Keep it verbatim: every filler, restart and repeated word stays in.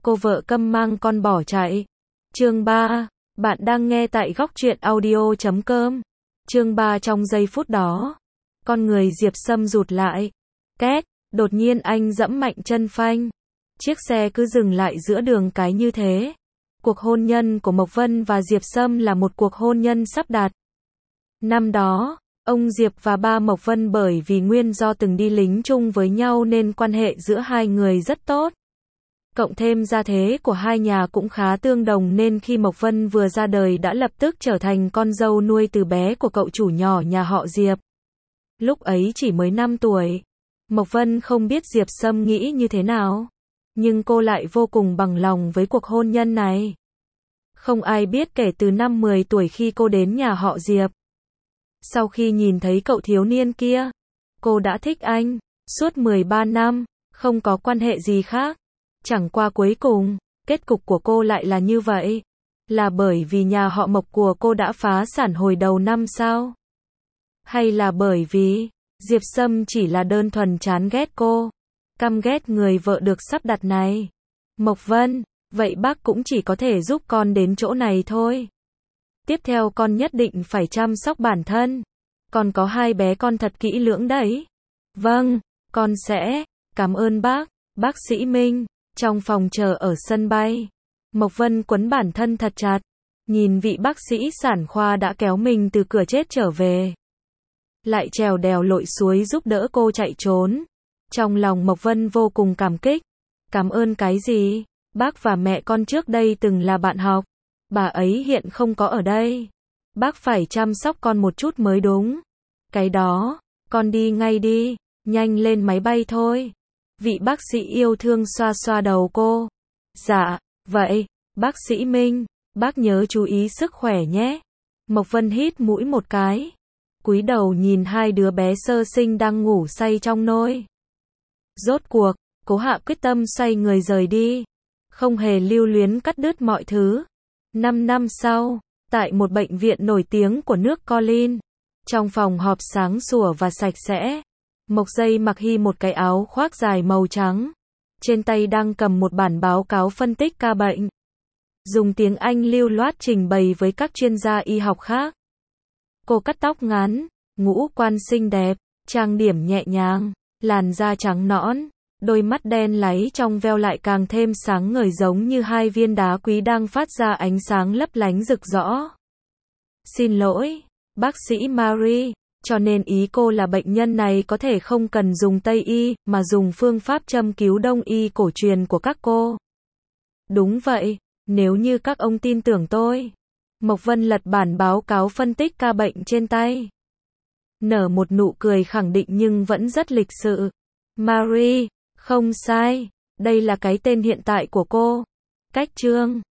cô vợ câm mang con bỏ chạy. Chương ba, bạn đang nghe tại góc truyện audio chấm com. Chương ba trong giây phút đó, con người Diệp Sâm rụt lại. Két, đột nhiên anh giẫm mạnh chân phanh. Chiếc xe cứ dừng lại giữa đường cái như thế. Cuộc hôn nhân của Mộc Vân và Diệp Sâm là một cuộc hôn nhân sắp đặt. Năm đó, ông Diệp và ba Mộc Vân bởi vì nguyên do từng đi lính chung với nhau nên quan hệ giữa hai người rất tốt. Cộng thêm gia thế của hai nhà cũng khá tương đồng nên khi Mộc Vân vừa ra đời đã lập tức trở thành con dâu nuôi từ bé của cậu chủ nhỏ nhà họ Diệp. Lúc ấy chỉ mới năm tuổi. Mộc Vân không biết Diệp Sâm nghĩ như thế nào, nhưng cô lại vô cùng bằng lòng với cuộc hôn nhân này. Không ai biết kể từ năm mười tuổi khi cô đến nhà họ Diệp. Sau khi nhìn thấy cậu thiếu niên kia, cô đã thích anh. Suốt mười ba năm, không có quan hệ gì khác. Chẳng qua cuối cùng, kết cục của cô lại là như vậy. Là bởi vì nhà họ Mộc của cô đã phá sản hồi đầu năm sao? Hay là bởi vì Diệp Sâm chỉ là đơn thuần chán ghét cô, căm ghét người vợ được sắp đặt này? Mộc Vân, vậy bác cũng chỉ có thể giúp con đến chỗ này thôi. Tiếp theo con nhất định phải chăm sóc bản thân. Con có hai bé con thật kỹ lưỡng đấy. Vâng, con sẽ. Cảm ơn bác. Bác sĩ Minh. Trong phòng chờ ở sân bay, Mộc Vân quấn bản thân thật chặt, nhìn vị bác sĩ sản khoa đã kéo mình từ cửa chết trở về, lại trèo đèo lội suối giúp đỡ cô chạy trốn. Trong lòng Mộc Vân vô cùng cảm kích. Cảm ơn cái gì? Bác và mẹ con trước đây từng là bạn học. Bà ấy hiện không có ở đây. Bác phải chăm sóc con một chút mới đúng. Cái đó, con đi ngay đi, nhanh lên máy bay thôi. Vị bác sĩ yêu thương xoa xoa đầu cô. Dạ, vậy, bác sĩ Minh, bác nhớ chú ý sức khỏe nhé. Mộc Vân hít mũi một cái, cúi đầu nhìn hai đứa bé sơ sinh đang ngủ say trong nôi. Rốt cuộc, cố hạ quyết tâm xoay người rời đi, không hề lưu luyến cắt đứt mọi thứ. Năm năm sau, tại một bệnh viện nổi tiếng của nước Colin, trong phòng họp sáng sủa và sạch sẽ, Mộc Dây mặc hi một cái áo khoác dài màu trắng, trên tay đang cầm một bản báo cáo phân tích ca bệnh, dùng tiếng Anh lưu loát trình bày với các chuyên gia y học khác. Cô cắt tóc ngắn, ngũ quan xinh đẹp, trang điểm nhẹ nhàng, làn da trắng nõn, đôi mắt đen láy trong veo lại càng thêm sáng ngời giống như hai viên đá quý đang phát ra ánh sáng lấp lánh rực rỡ. Xin lỗi, bác sĩ Marie, cho nên ý cô là bệnh nhân này có thể không cần dùng Tây y, mà dùng phương pháp châm cứu Đông y cổ truyền của các cô. Đúng vậy, nếu như các ông tin tưởng tôi. Mộc Vân lật bản báo cáo phân tích ca bệnh trên tay, nở một nụ cười khẳng định nhưng vẫn rất lịch sự. Marie, không sai, đây là cái tên hiện tại của cô. Cách chương